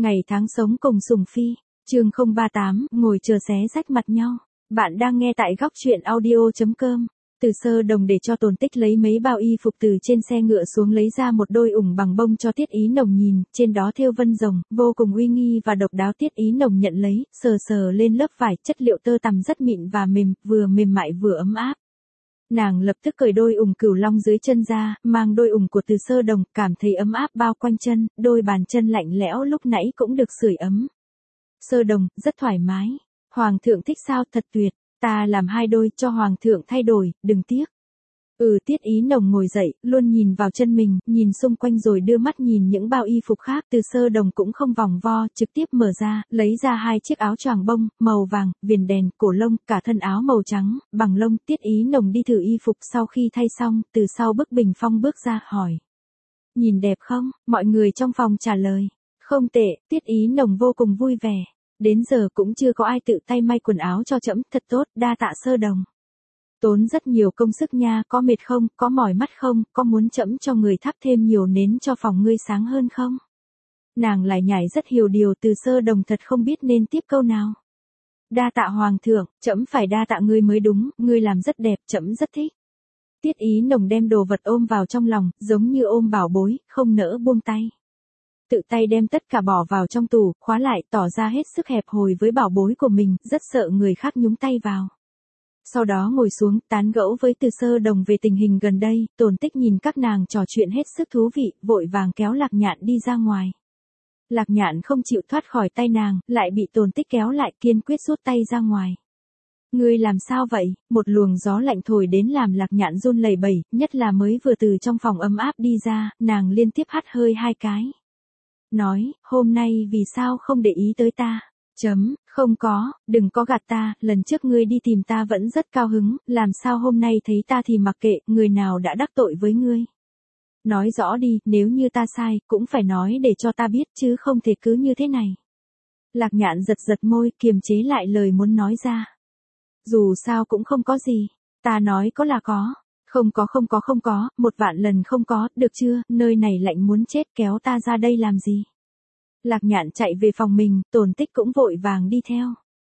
Ngày tháng sống cùng Sùng Phi, chương 038, ngồi chờ xé rách mặt nhau. Bạn đang nghe tại góc truyện audio.com. Từ Sơ Đồng để cho Tồn Tích lấy mấy bao y phục từ trên xe ngựa xuống, lấy ra một đôi ủng bằng bông cho Tiết Ý Nồng nhìn, trên đó thêu vân rồng, vô cùng uy nghi và độc đáo. Tiết Ý Nồng nhận lấy, sờ sờ lên lớp vải, chất liệu tơ tằm rất mịn và mềm, vừa mềm mại vừa ấm áp. Nàng lập tức cởi đôi ủng cửu long dưới chân ra, mang đôi ủng của Từ Sơ Đồng, cảm thấy ấm áp bao quanh chân, đôi bàn chân lạnh lẽo lúc nãy cũng được sưởi ấm. Sơ Đồng, rất thoải mái. Hoàng thượng thích sao? Thật tuyệt, ta làm 2 đôi cho Hoàng thượng thay đổi, đừng tiếc. Tiết Ý Nồng ngồi dậy, luôn nhìn vào chân mình, nhìn xung quanh rồi đưa mắt nhìn những bao y phục khác. Từ Sơ Đồng cũng không vòng vo, trực tiếp mở ra, lấy ra 2 chiếc áo choàng bông, màu vàng, viền đèn, cổ lông, cả thân áo màu trắng, bằng lông. Tiết Ý Nồng đi thử y phục, sau khi thay xong, từ sau bức bình phong bước ra, hỏi. Nhìn đẹp không? Mọi người trong phòng trả lời. Không tệ. Tiết Ý Nồng vô cùng vui vẻ. Đến giờ cũng chưa có ai tự tay may quần áo cho trẫm, thật tốt, đa tạ Sơ Đồng. Tốn rất nhiều công sức nha, có mệt không, có mỏi mắt không, có muốn trẫm cho người thắp thêm nhiều nến cho phòng ngươi sáng hơn không? Nàng lại nhảy rất hiểu điều. Từ Sơ Đồng thật không biết nên tiếp câu nào. Đa tạ Hoàng thượng, trẫm phải đa tạ ngươi mới đúng, ngươi làm rất đẹp, trẫm rất thích. Tiết Ý Nồng đem đồ vật ôm vào trong lòng, giống như ôm bảo bối, không nỡ buông tay. Tự tay đem tất cả bỏ vào trong tủ, khóa lại, tỏ ra hết sức hẹp hòi với bảo bối của mình, rất sợ người khác nhúng tay vào. Sau đó ngồi xuống, tán gẫu với Từ Sơ Đồng về tình hình gần đây. Tồn Tích nhìn các nàng trò chuyện hết sức thú vị, vội vàng kéo Lạc Nhạn đi ra ngoài. Lạc Nhạn không chịu thoát khỏi tay nàng, lại bị Tồn Tích kéo lại, kiên quyết rút tay ra ngoài. Ngươi làm sao vậy? Một luồng gió lạnh thổi đến làm Lạc Nhạn run lẩy bẩy, nhất là mới vừa từ trong phòng ấm áp đi ra, nàng liên tiếp hắt hơi 2 cái. Nói, hôm nay vì sao không để ý tới ta? Không có, đừng có gạt ta, lần trước ngươi đi tìm ta vẫn rất cao hứng, làm sao hôm nay thấy ta thì mặc kệ, người nào đã đắc tội với ngươi? Nói rõ đi, nếu như ta sai, cũng phải nói để cho ta biết chứ không thể cứ như thế này. Lạc Nhạn giật giật môi, kiềm chế lại lời muốn nói ra. Dù sao cũng không có gì, ta nói có là có. Không có, 1.000.000 lần không có, được chưa, nơi này lạnh muốn chết, kéo ta ra đây làm gì? Lạc Nhạn chạy về phòng mình, Tồn Tích cũng vội vàng đi theo.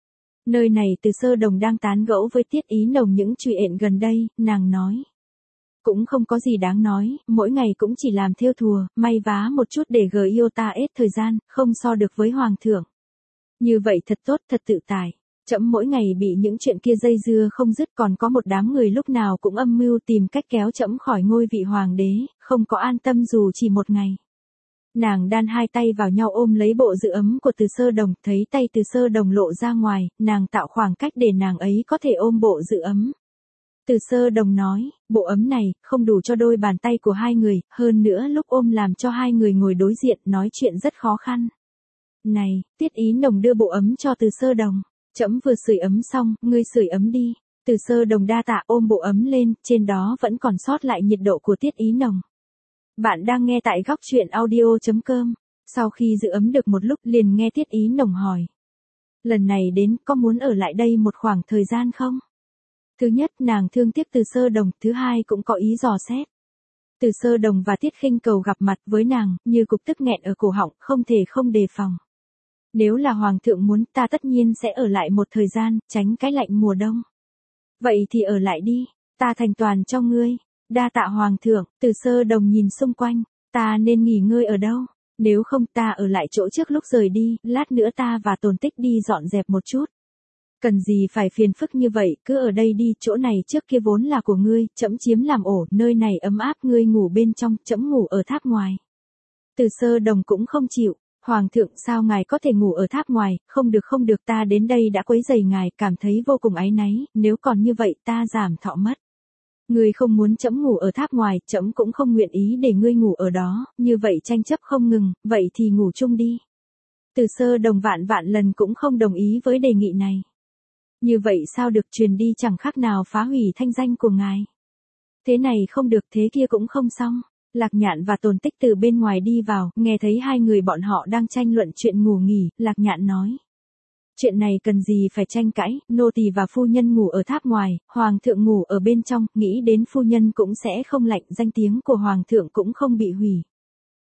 Nơi này Từ Sơ Đồng đang tán gẫu với Tiết Ý Nồng những chuyện gần đây, nàng nói. Cũng không có gì đáng nói, mỗi ngày cũng chỉ làm thêu thùa, may vá một chút để Iota hết thời gian, không so được với Hoàng thượng. Như vậy thật tốt, thật tự tại. Trẫm mỗi ngày bị những chuyện kia dây dưa không dứt, còn có một đám người lúc nào cũng âm mưu tìm cách kéo trẫm khỏi ngôi vị hoàng đế, không có an tâm dù chỉ một ngày. Nàng đan 2 tay vào nhau ôm lấy bộ giữ ấm của Từ Sơ Đồng, thấy tay Từ Sơ Đồng lộ ra ngoài, nàng tạo khoảng cách để nàng ấy có thể ôm bộ giữ ấm. Từ Sơ Đồng nói, bộ ấm này không đủ cho đôi bàn tay của 2 người, hơn nữa lúc ôm làm cho 2 người ngồi đối diện nói chuyện rất khó khăn. Này, Tiết Ý Nồng đưa bộ ấm cho Từ Sơ Đồng. Trẫm vừa sưởi ấm xong, ngươi sưởi ấm đi. Từ Sơ Đồng đa tạ, ôm bộ ấm lên, trên đó vẫn còn sót lại nhiệt độ của Tiết Ý Nồng. Bạn đang nghe tại góc truyện audio.com. Sau khi giữ ấm được một lúc liền nghe Tiết Ý Nồng hỏi. Lần này đến, có muốn ở lại đây một khoảng thời gian không? Thứ nhất, nàng thương tiếc Từ Sơ Đồng, thứ hai cũng có ý dò xét. Từ Sơ Đồng và Tiết Khinh Cầu gặp mặt với nàng, như cục tức nghẹn ở cổ họng, không thể không đề phòng. Nếu là Hoàng thượng muốn, ta tất nhiên sẽ ở lại một thời gian, tránh cái lạnh mùa đông. Vậy thì ở lại đi, ta thành toàn cho ngươi. Đa tạ Hoàng thượng. Từ Sơ Đồng nhìn xung quanh, ta nên nghỉ ngơi ở đâu? Nếu không ta ở lại chỗ trước lúc rời đi, lát nữa ta và Tồn Tích đi dọn dẹp một chút. Cần gì phải phiền phức như vậy, cứ ở đây đi, chỗ này trước kia vốn là của ngươi, trẫm chiếm làm ổ, nơi này ấm áp, ngươi ngủ bên trong, trẫm ngủ ở tháp ngoài. Từ Sơ Đồng cũng không chịu. Hoàng thượng, sao ngài có thể ngủ ở tháp ngoài? Không được, ta đến đây đã quấy rầy ngài, cảm thấy vô cùng áy náy, nếu còn như vậy ta giảm thọ mất. Ngươi không muốn trẫm ngủ ở tháp ngoài, trẫm cũng không nguyện ý để ngươi ngủ ở đó, như vậy tranh chấp không ngừng, vậy thì ngủ chung đi. Từ Sơ Đồng vạn lần cũng không đồng ý với đề nghị này. Như vậy sao được, truyền đi chẳng khác nào phá hủy thanh danh của ngài. Thế này không được, thế kia cũng không xong. Lạc Nhạn và Tồn Tích từ bên ngoài đi vào, nghe thấy 2 người bọn họ đang tranh luận chuyện ngủ nghỉ, Lạc Nhạn nói. Chuyện này cần gì phải tranh cãi, nô tỳ và phu nhân ngủ ở tháp ngoài, Hoàng thượng ngủ ở bên trong, nghĩ đến phu nhân cũng sẽ không lạnh, danh tiếng của Hoàng thượng cũng không bị hủy.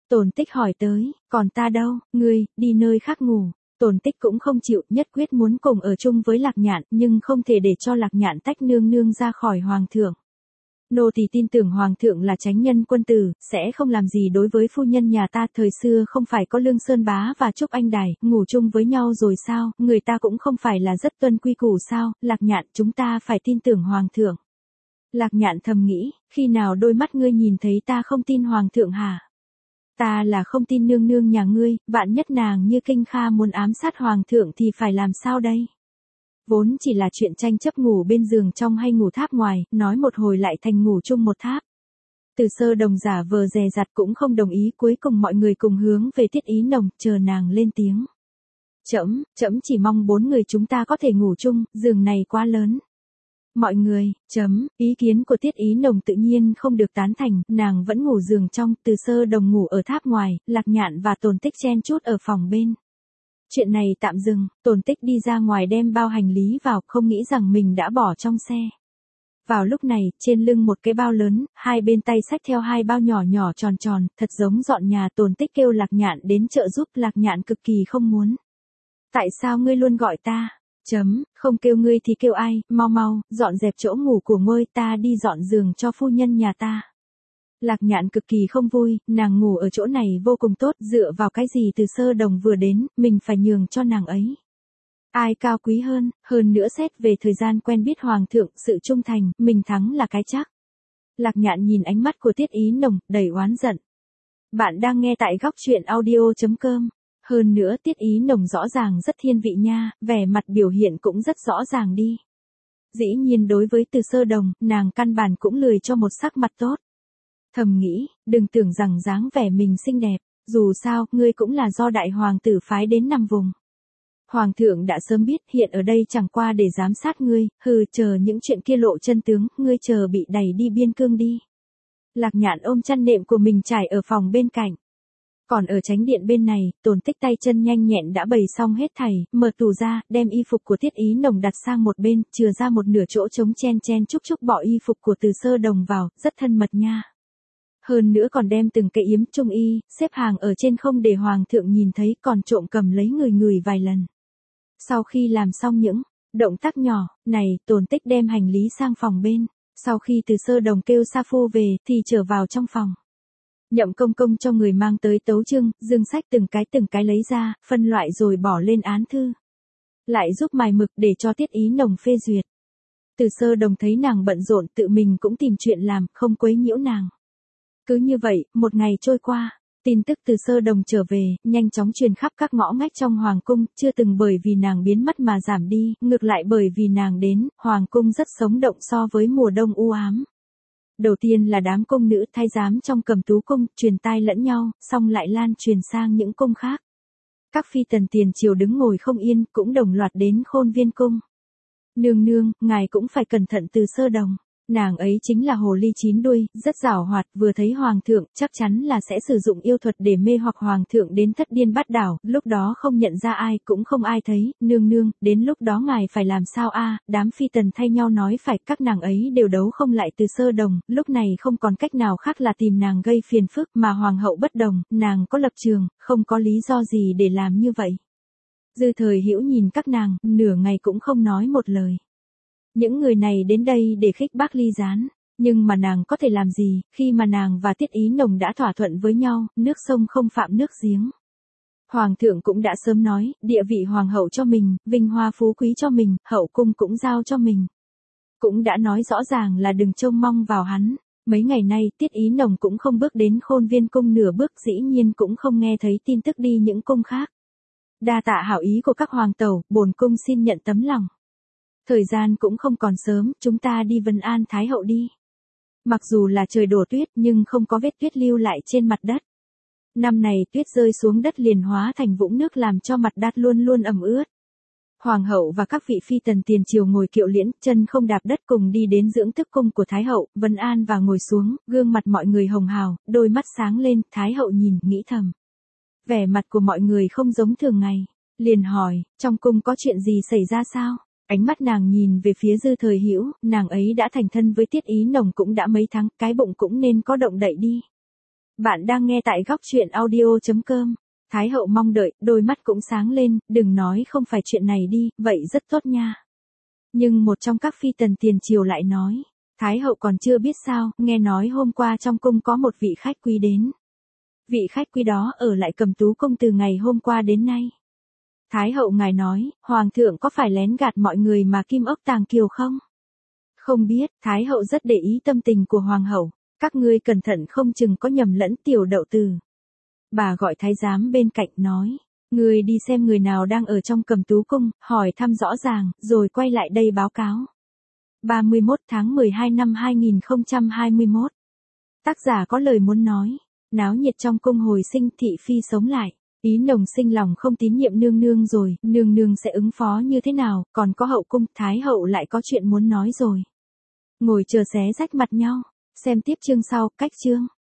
Tồn Tích hỏi tới, còn ta đâu, ngươi, đi nơi khác ngủ. Tồn Tích cũng không chịu, nhất quyết muốn cùng ở chung với Lạc Nhạn, nhưng không thể để cho Lạc Nhạn tách nương nương ra khỏi hoàng thượng. Nô tỳ tin tưởng hoàng thượng là chánh nhân quân tử, sẽ không làm gì đối với phu nhân nhà ta. Thời xưa không phải có Lương Sơn Bá và Trúc Anh Đài, ngủ chung với nhau rồi sao, người ta cũng không phải là rất tuân quy củ sao. Lạc Nhạn, chúng ta phải tin tưởng hoàng thượng. Lạc Nhạn thầm nghĩ, khi nào đôi mắt ngươi nhìn thấy ta không tin hoàng thượng hả? Ta là không tin nương nương nhà ngươi, vạn nhất nàng như Kinh Kha muốn ám sát hoàng thượng thì phải làm sao đây? Vốn chỉ là chuyện tranh chấp ngủ bên giường trong hay ngủ tháp ngoài, nói một hồi lại thành ngủ chung một tháp. Từ Sơ Đồng giả vờ dè dặt cũng không đồng ý, cuối cùng mọi người cùng hướng về Tiết Ý Nồng, chờ nàng lên tiếng. Trẫm chỉ mong 4 người chúng ta có thể ngủ chung, giường này quá lớn. Mọi người, ý kiến của Tiết Ý Nồng tự nhiên không được tán thành, nàng vẫn ngủ giường trong, Từ Sơ Đồng ngủ ở tháp ngoài, Lạc Nhạn và Tồn Tích chen chúc ở phòng bên. Chuyện này tạm dừng, Tồn Tích đi ra ngoài đem bao hành lý vào, không nghĩ rằng mình đã bỏ trong xe. Vào lúc này, trên lưng một cái bao lớn, hai bên tay xách theo 2 bao nhỏ nhỏ tròn tròn, thật giống dọn nhà. Tồn Tích kêu Lạc Nhạn đến trợ giúp, Lạc Nhạn cực kỳ không muốn. Tại sao ngươi luôn gọi ta? Không kêu ngươi thì kêu ai, mau, dọn dẹp chỗ ngủ của ngươi, ta đi dọn giường cho phu nhân nhà ta. Lạc Nhạn cực kỳ không vui, nàng ngủ ở chỗ này vô cùng tốt, dựa vào cái gì Từ Sơ Đồng vừa đến, mình phải nhường cho nàng ấy. Ai cao quý hơn nữa xét về thời gian quen biết hoàng thượng, sự trung thành, mình thắng là cái chắc. Lạc Nhạn nhìn ánh mắt của Tiết Ý Nồng, đầy oán giận. Bạn đang nghe tại góc truyện audio.com. Hơn nữa Tiết Ý Nồng rõ ràng rất thiên vị nha, vẻ mặt biểu hiện cũng rất rõ ràng đi. Dĩ nhiên đối với Từ Sơ Đồng, nàng căn bản cũng lười cho một sắc mặt tốt. Thầm nghĩ, đừng tưởng rằng dáng vẻ mình xinh đẹp, dù sao, ngươi cũng là do đại hoàng tử phái đến nằm vùng. Hoàng thượng đã sớm biết, hiện ở đây chẳng qua để giám sát ngươi, chờ những chuyện kia lộ chân tướng, ngươi chờ bị đẩy đi biên cương đi. Lạc Nhạn ôm chăn nệm của mình trải ở phòng bên cạnh. Còn ở chánh điện bên này, Tồn Tích tay chân nhanh nhẹn đã bày xong hết thảy, mở tủ ra, đem y phục của Tiết Ý Nồng đặt sang một bên, chừa ra một nửa chỗ trống, chen chúc bỏ y phục của Từ Sơ Đồng vào, rất thân mật nha. Hơn nữa còn đem từng cái yếm trung y, xếp hàng ở trên không để hoàng thượng nhìn thấy, còn trộm cầm lấy người vài lần. Sau khi làm xong những động tác nhỏ này, Tồn Tích đem hành lý sang phòng bên. Sau khi Từ Sơ Đồng kêu sa phu về, thì trở vào trong phòng. Nhậm Công Công cho người mang tới tấu chương, dương sách từng cái lấy ra, phân loại rồi bỏ lên án thư. Lại giúp mài mực để cho Tiết Ý Nồng phê duyệt. Từ Sơ Đồng thấy nàng bận rộn, tự mình cũng tìm chuyện làm, không quấy nhiễu nàng. Cứ như vậy, một ngày trôi qua, tin tức Từ Sơ Đồng trở về, nhanh chóng truyền khắp các ngõ ngách trong hoàng cung, chưa từng bởi vì nàng biến mất mà giảm đi, ngược lại bởi vì nàng đến, hoàng cung rất sống động so với mùa đông u ám. Đầu tiên là đám cung nữ thái giám trong Cầm Tú cung, truyền tai lẫn nhau, xong lại lan truyền sang những cung khác. Các phi tần tiền triều đứng ngồi không yên, cũng đồng loạt đến Khôn Viên cung. Nương nương, ngài cũng phải cẩn thận Từ Sơ Đồng. Nàng ấy chính là hồ ly 9 đuôi, rất giảo hoạt, vừa thấy hoàng thượng, chắc chắn là sẽ sử dụng yêu thuật để mê hoặc hoàng thượng đến thất điên bát đảo, lúc đó không nhận ra ai, cũng không ai thấy, nương nương, đến lúc đó ngài phải làm sao a? Đám phi tần thay nhau nói phải, các nàng ấy đều đấu không lại Từ Sơ Đồng, lúc này không còn cách nào khác là tìm nàng gây phiền phức, mà hoàng hậu bất đồng, nàng có lập trường, không có lý do gì để làm như vậy. Dư Thời Hữu nhìn các nàng, nửa ngày cũng không nói một lời. Những người này đến đây để khích bác Ly Gián, nhưng mà nàng có thể làm gì, khi mà nàng và Tiết Ý Nồng đã thỏa thuận với nhau, nước sông không phạm nước giếng. Hoàng thượng cũng đã sớm nói, địa vị hoàng hậu cho mình, vinh hoa phú quý cho mình, hậu cung cũng giao cho mình. Cũng đã nói rõ ràng là đừng trông mong vào hắn. Mấy ngày nay, Tiết Ý Nồng cũng không bước đến Khôn Viên cung nửa bước, dĩ nhiên cũng không nghe thấy tin tức đi những cung khác. Đa tạ hảo ý của các hoàng tẩu, bổn cung xin nhận tấm lòng. Thời gian cũng không còn sớm, chúng ta đi Vân An Thái hậu đi. Mặc dù là trời đổ tuyết nhưng không có vết tuyết lưu lại trên mặt đất. Năm này tuyết rơi xuống đất liền hóa thành vũng nước làm cho mặt đất luôn luôn ẩm ướt. Hoàng hậu và các vị phi tần tiền triều ngồi kiệu liễn, chân không đạp đất cùng đi đến dưỡng thức cung của Thái hậu, Vân An và ngồi xuống, gương mặt mọi người hồng hào, đôi mắt sáng lên, Thái hậu nhìn, nghĩ thầm. Vẻ mặt của mọi người không giống thường ngày, liền hỏi, trong cung có chuyện gì xảy ra sao? Ánh mắt nàng nhìn về phía Dư Thời Hữu, nàng ấy đã thành thân với Tiết Ý Nồng cũng đã mấy tháng, cái bụng cũng nên có động đậy đi. Bạn đang nghe tại góc chuyện audio.com. Thái hậu mong đợi, đôi mắt cũng sáng lên, đừng nói không phải chuyện này đi, vậy rất tốt nha. Nhưng một trong các phi tần tiền triều lại nói, Thái hậu còn chưa biết sao, nghe nói hôm qua trong cung có một vị khách quý đến. Vị khách quý đó ở lại Cầm Tú cung từ ngày hôm qua đến nay. Thái hậu ngài nói, hoàng thượng có phải lén gạt mọi người mà kim ốc tàng kiều không? Không biết, Thái hậu rất để ý tâm tình của hoàng hậu, các ngươi cẩn thận không chừng có nhầm lẫn tiểu đậu từ. Bà gọi thái giám bên cạnh nói, ngươi đi xem người nào đang ở trong Cầm Tú cung, hỏi thăm rõ ràng, rồi quay lại đây báo cáo. 31 tháng 12 năm 2021. Tác giả có lời muốn nói, náo nhiệt trong cung hồi sinh thị phi sống lại. Ý nồng sinh lòng không tín nhiệm nương nương rồi, nương nương sẽ ứng phó như thế nào, còn có hậu cung, thái hậu lại có chuyện muốn nói rồi. Ngồi chờ xé rách mặt nhau, xem tiếp chương sau, cách chương.